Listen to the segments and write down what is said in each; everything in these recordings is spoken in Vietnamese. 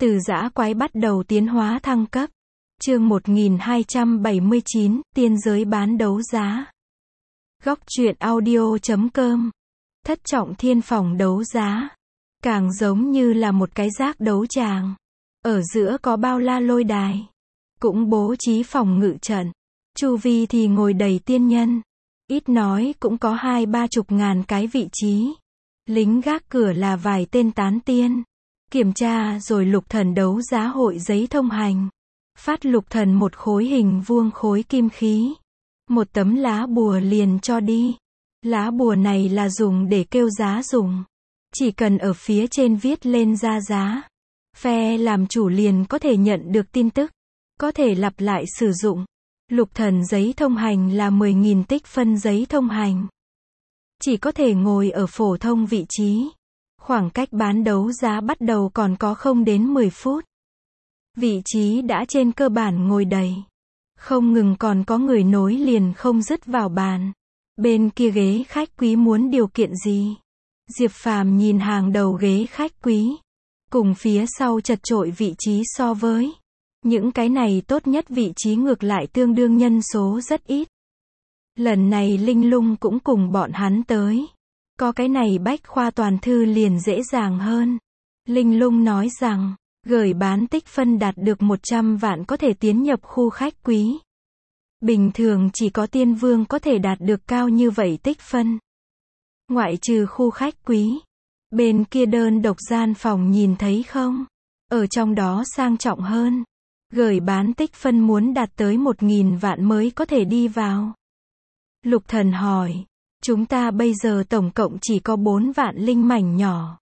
Từ dã quái bắt đầu tiến hóa thăng cấp. Chương 1279, tiên giới bán đấu giá. Góc truyện audio.com. Thất trọng thiên phòng đấu giá. Càng giống như là một cái giác đấu tràng. Ở giữa có bao la lôi đài. Cũng bố trí phòng ngự trận. Chu vi thì ngồi đầy tiên nhân. Ít nói cũng có 20-30 ngàn cái vị trí. Lính gác cửa là vài tên tán tiên. Kiểm tra rồi Lục Thần đấu giá hội giấy thông hành. Phát Lục Thần một khối hình vuông khối kim khí. Một tấm lá bùa liền cho đi. Lá bùa này là dùng để kêu giá dùng. Chỉ cần ở phía trên viết lên ra giá. Phe làm chủ liền có thể nhận được tin tức. Có thể lặp lại sử dụng. Lục Thần giấy thông hành là 10.000 tích phân giấy thông hành. Chỉ có thể ngồi ở phổ thông vị trí. Khoảng cách bán đấu giá bắt đầu còn có không đến 10 phút. Vị trí đã trên cơ bản ngồi đầy. Không ngừng còn có người nối liền không dứt vào bàn. Bên kia ghế khách quý muốn điều kiện gì? Diệp Phàm nhìn hàng đầu ghế khách quý. Cùng phía sau chật chội vị trí so với. Những cái này tốt nhất vị trí ngược lại tương đương nhân số rất ít. Lần này Linh Lung cũng cùng bọn hắn tới. Có cái này bách khoa toàn thư liền dễ dàng hơn. Linh Lung nói rằng, gửi bán tích phân đạt được 100 vạn có thể tiến nhập khu khách quý. Bình thường chỉ có tiên vương có thể đạt được cao như vậy tích phân. Ngoại trừ khu khách quý. Bên kia đơn độc gian phòng nhìn thấy không? Ở trong đó sang trọng hơn. Gửi bán tích phân muốn đạt tới 1.000 vạn mới có thể đi vào. Lục Thần hỏi. Chúng ta bây giờ tổng cộng chỉ có 4 vạn linh mảnh nhỏ.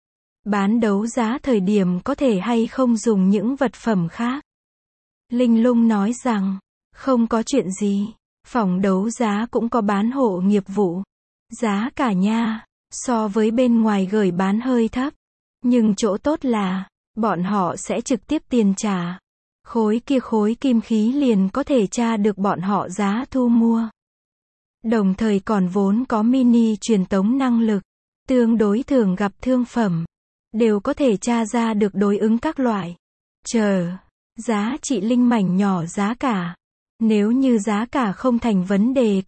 Bán đấu giá thời điểm có thể hay không dùng những vật phẩm khác? Linh Lung nói rằng, không có chuyện gì. Phòng đấu giá cũng có bán hộ nghiệp vụ. Giá cả nha, so với bên ngoài gửi bán hơi thấp. Nhưng chỗ tốt là, bọn họ sẽ trực tiếp tiền trả. Khối kim khí liền có thể tra được bọn họ giá thu mua. Đồng thời còn vốn có mini truyền tống năng lực. Tương đối thường gặp thương phẩm. Đều có thể tra ra được đối ứng các loại. Giá trị linh mảnh nhỏ giá cả. Nếu như giá cả không thành vấn đề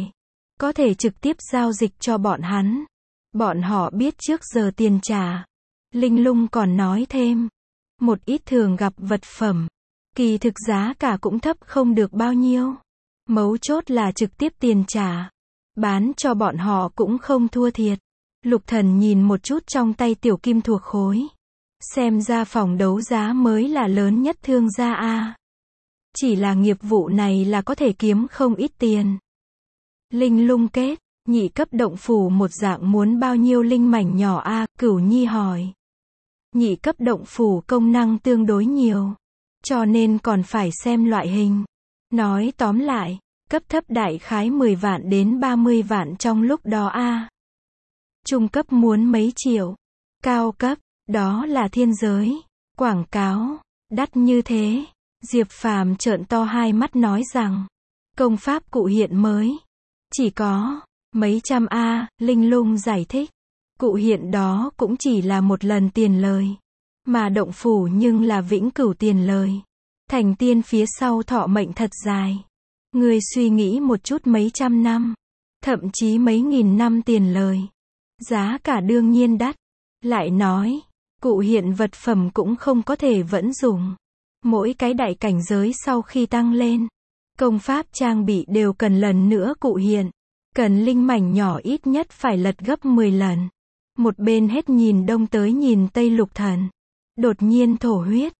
có thể trực tiếp giao dịch cho bọn hắn. Bọn họ biết trước giờ tiền trả. Linh Lung còn nói thêm. Một ít thường gặp vật phẩm. Kỳ thực giá cả cũng thấp không được bao nhiêu. Mấu chốt là trực tiếp tiền trả. Bán cho bọn họ cũng không thua thiệt. Lục Thần nhìn một chút trong tay tiểu kim thuộc khối. Xem ra phòng đấu giá mới là lớn nhất thương gia a. Chỉ là nghiệp vụ này là có thể kiếm không ít tiền. Linh Lung kết, nhị cấp động phủ một dạng muốn bao nhiêu linh mảnh nhỏ a? Cửu Nhi hỏi. Nhị cấp động phủ công năng tương đối nhiều. Cho nên còn phải xem loại hình. Nói tóm lại, cấp thấp đại khái 10 vạn đến 30 vạn trong lúc đó a. Trung cấp muốn mấy triệu. Cao cấp, đó là thiên giới. Quảng cáo, đắt như thế. Diệp Phàm trợn to hai mắt nói rằng, công pháp cụ hiện mới. Chỉ có mấy trăm a. Linh Lung giải thích. Cụ hiện đó cũng chỉ là một lần tiền lời. Mà động phủ nhưng là vĩnh cửu tiền lời. Thành tiên phía sau thọ mệnh thật dài. Người suy nghĩ một chút mấy trăm năm. Thậm chí mấy nghìn năm tiền lời. Giá cả đương nhiên đắt. Lại nói, cụ hiện vật phẩm cũng không có thể vẫn dùng. Mỗi cái đại cảnh giới sau khi tăng lên. Công pháp trang bị đều cần lần nữa cụ hiện. Cần linh mảnh nhỏ ít nhất phải lật gấp 10 lần. Một bên hết nhìn đông tới nhìn tây Lục Thần. Đột nhiên thổ huyết.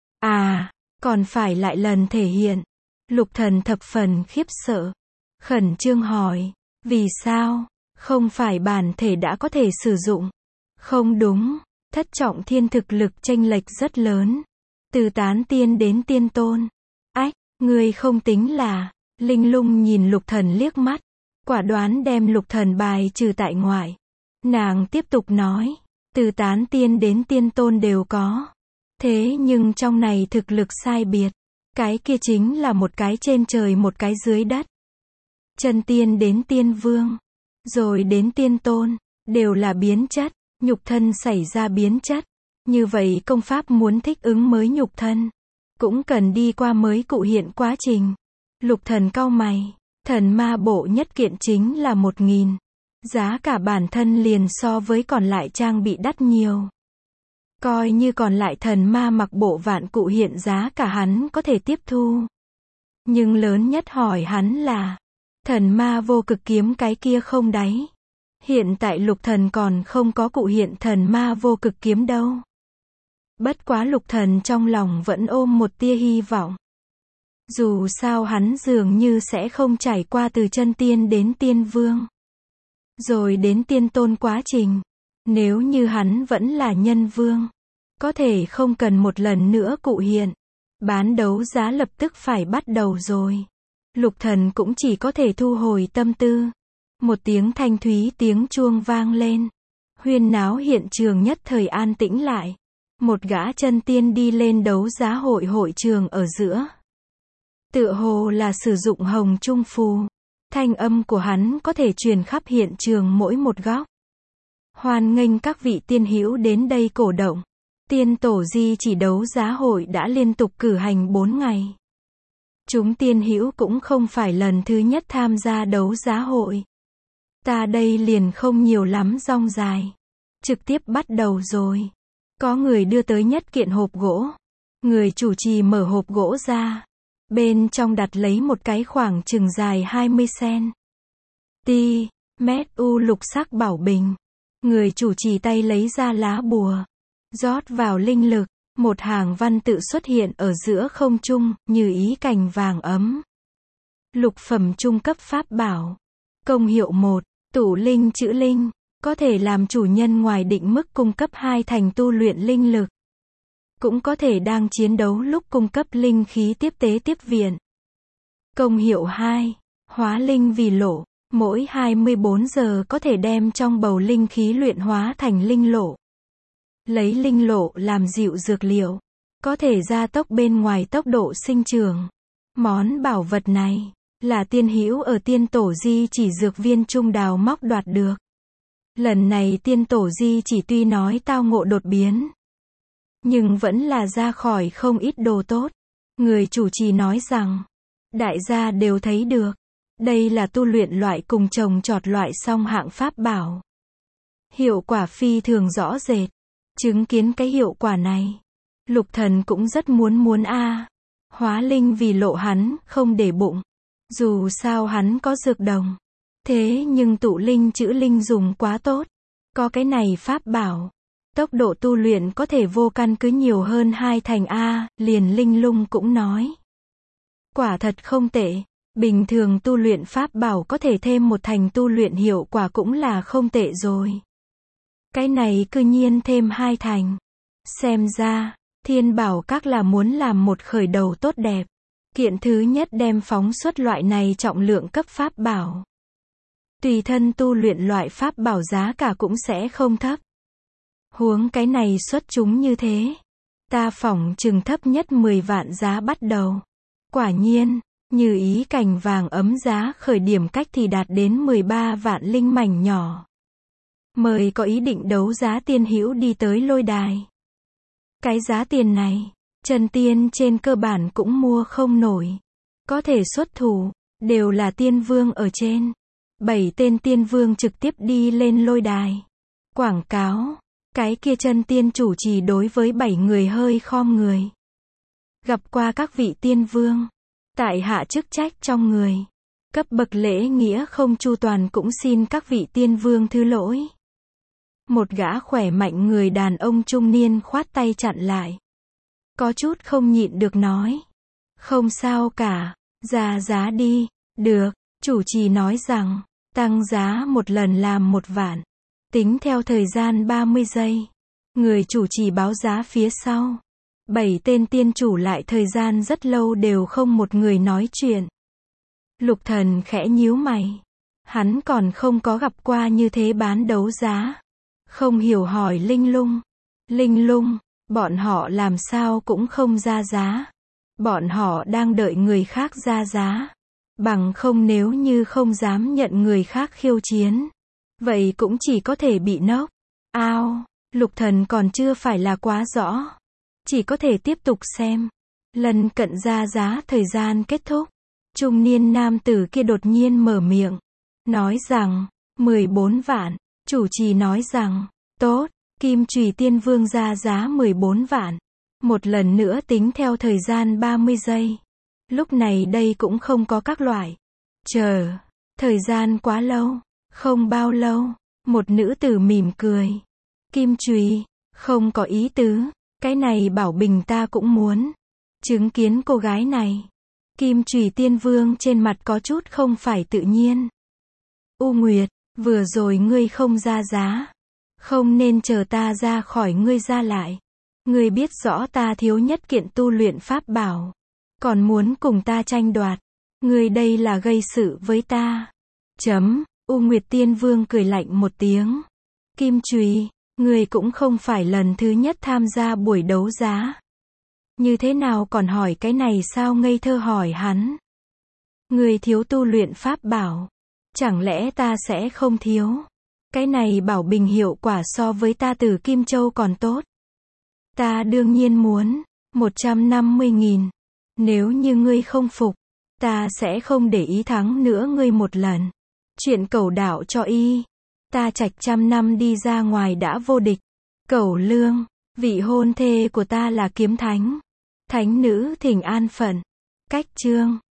Còn phải lại lần thể hiện. Lục Thần thập phần khiếp sợ. Khẩn trương hỏi. Vì sao? Không phải bản thể đã có thể sử dụng. Không đúng. Thất trọng thiên thực lực chênh lệch rất lớn. Từ tán tiên đến tiên tôn. Ngươi không tính là. Linh Lung nhìn Lục Thần liếc mắt. Quả đoán đem Lục Thần bài trừ tại ngoại. Nàng tiếp tục nói. Từ tán tiên đến tiên tôn đều có. Thế nhưng trong này thực lực sai biệt. Cái kia chính là một cái trên trời một cái dưới đất. Chân tiên đến tiên vương. Rồi đến tiên tôn. Đều là biến chất. Nhục thân xảy ra biến chất. Như vậy công pháp muốn thích ứng mới nhục thân, cũng cần đi qua mới cụ hiện quá trình. Lục Thần cau mày, thần ma bộ nhất kiện chính là 1.000. Giá cả bản thân liền so với còn lại trang bị đắt nhiều. Coi như còn lại thần ma mặc bộ vạn cụ hiện giá cả hắn có thể tiếp thu. Nhưng lớn nhất hỏi hắn là, thần ma vô cực kiếm cái kia không đáy. Hiện tại Lục Thần còn không có cụ hiện thần ma vô cực kiếm đâu. Bất quá Lục Thần trong lòng vẫn ôm một tia hy vọng. Dù sao hắn dường như sẽ không trải qua từ chân tiên đến tiên vương, rồi đến tiên tôn quá trình. Nếu như hắn vẫn là nhân vương, có thể không cần một lần nữa cụ hiện. Bán đấu giá lập tức phải bắt đầu rồi. Lục Thần cũng chỉ có thể thu hồi tâm tư. Một tiếng thanh thúy tiếng chuông vang lên. Huyên náo hiện trường nhất thời an tĩnh lại. Một gã chân tiên đi lên đấu giá hội trường ở giữa. Tựa hồ là sử dụng hồng trung phù. Thanh âm của hắn có thể truyền khắp hiện trường mỗi một góc. Hoan nghênh các vị tiên hữu đến đây cổ động. Tiên tổ di chỉ đấu giá hội đã liên tục cử hành 4 ngày. Chúng tiên hữu cũng không phải lần thứ nhất tham gia đấu giá hội. Ta đây liền không nhiều lắm rong dài. Trực tiếp bắt đầu rồi. Có người đưa tới nhất kiện hộp gỗ. Người chủ trì mở hộp gỗ ra. Bên trong đặt lấy một cái khoảng chừng dài 20 cm. Lục sắc bảo bình. Người chủ trì tay lấy ra lá bùa. Rót vào linh lực. Một hàng văn tự xuất hiện ở giữa không trung, như ý cành vàng ấm. Lục phẩm trung cấp pháp bảo. Công hiệu 1. Tụ linh chữ linh. Có thể làm chủ nhân ngoài định mức cung cấp 2 thành tu luyện linh lực. Cũng có thể đang chiến đấu lúc cung cấp linh khí tiếp tế tiếp viện. Công hiệu 2. Hóa linh vì lộ. Mỗi 24 giờ có thể đem trong bầu linh khí luyện hóa thành linh lộ. Lấy linh lộ làm dịu dược liệu. Có thể gia tốc bên ngoài tốc độ sinh trưởng. Món bảo vật này là tiên hữu ở tiên tổ di chỉ dược viên trung đào móc đoạt được. Lần này tiên tổ di chỉ tuy nói tao ngộ đột biến, nhưng vẫn là ra khỏi không ít đồ tốt. Người chủ trì nói rằng, đại gia đều thấy được. Đây là tu luyện loại cùng trồng trọt loại song hạng pháp bảo. Hiệu quả phi thường rõ rệt. Chứng kiến cái hiệu quả này, Lục Thần cũng rất muốn hóa linh vì lộ hắn không để bụng. Dù sao hắn có dược đồng. Thế nhưng tụ linh chữ linh dùng quá tốt. Có cái này pháp bảo, tốc độ tu luyện có thể vô căn cứ nhiều hơn 2 thành liền Linh Lung cũng nói. Quả thật không tệ. Bình thường tu luyện pháp bảo có thể thêm 1 thành tu luyện hiệu quả cũng là không tệ rồi. Cái này cư nhiên thêm 2 thành. Xem ra, Thiên Bảo Các là muốn làm một khởi đầu tốt đẹp. Kiện thứ nhất đem phóng xuất loại này trọng lượng cấp pháp bảo. Tùy thân tu luyện loại pháp bảo giá cả cũng sẽ không thấp. Huống cái này xuất chúng như thế. Ta phỏng chừng thấp nhất 10 vạn giá bắt đầu. Quả nhiên, như ý cành vàng ấm giá khởi điểm cách thì đạt đến 13 vạn linh mảnh nhỏ. Mời có ý định đấu giá tiên hữu đi tới lôi đài. Cái giá tiền này, chân tiên trên cơ bản cũng mua không nổi. Có thể xuất thủ, đều là tiên vương ở trên. 7 tên tiên vương trực tiếp đi lên lôi đài. Quảng cáo, cái kia chân tiên chủ trì đối với 7 người hơi khom người. Gặp qua các vị tiên vương, tại hạ chức trách trong người. Cấp bậc lễ nghĩa không chu toàn cũng xin các vị tiên vương thứ lỗi. Một gã khỏe mạnh người đàn ông trung niên khoát tay chặn lại. Có chút không nhịn được nói. Không sao cả, ra giá đi. Được, chủ trì nói rằng, tăng giá một lần làm 1 vạn. Tính theo thời gian 30 giây. Người chủ trì báo giá phía sau. 7 tên tiên chủ lại thời gian rất lâu đều không một người nói chuyện. Lục Thần khẽ nhíu mày. Hắn còn không có gặp qua như thế bán đấu giá. Không hiểu hỏi Linh Lung. Linh Lung, bọn họ làm sao cũng không ra giá. Bọn họ đang đợi người khác ra giá. Bằng không nếu như không dám nhận người khác khiêu chiến. Vậy cũng chỉ có thể bị knock out. Lục Thần còn chưa phải là quá rõ. Chỉ có thể tiếp tục xem. Lần cận ra giá thời gian kết thúc. Trung niên nam tử kia đột nhiên mở miệng. Nói rằng, 14 vạn. Chủ trì nói rằng, tốt, Kim Chùy Tiên Vương ra giá 14 vạn. Một lần nữa tính theo thời gian 30 giây. Lúc này đây cũng không có các loại. Chờ. Thời gian quá lâu. Không bao lâu. Một nữ tử mỉm cười. Kim Chùy, không có ý tứ. Cái này Bảo Bình ta cũng muốn. Chứng kiến cô gái này. Kim Chùy Tiên Vương trên mặt có chút không phải tự nhiên. U Nguyệt, vừa rồi ngươi không ra giá. Không nên chờ ta ra khỏi ngươi ra lại. Ngươi biết rõ ta thiếu nhất kiện tu luyện pháp bảo. Còn muốn cùng ta tranh đoạt. Ngươi đây là gây sự với ta. U Nguyệt Tiên Vương cười lạnh một tiếng. Kim Chùy, ngươi cũng không phải lần thứ nhất tham gia buổi đấu giá. Như thế nào còn hỏi cái này sao ngây thơ hỏi hắn. Ngươi thiếu tu luyện pháp bảo. Chẳng lẽ ta sẽ không thiếu? Cái này Bảo Bình hiệu quả so với ta từ Kim Châu còn tốt. Ta đương nhiên muốn. 150.000. Nếu như ngươi không phục, ta sẽ không để ý thắng nữa ngươi một lần. Chuyện Cẩu đạo cho y. Ta Trạch 100 năm đi ra ngoài đã vô địch. Cẩu Lương, vị hôn thê của ta là Kiếm Thánh. Thánh nữ thỉnh an phận. Cách chương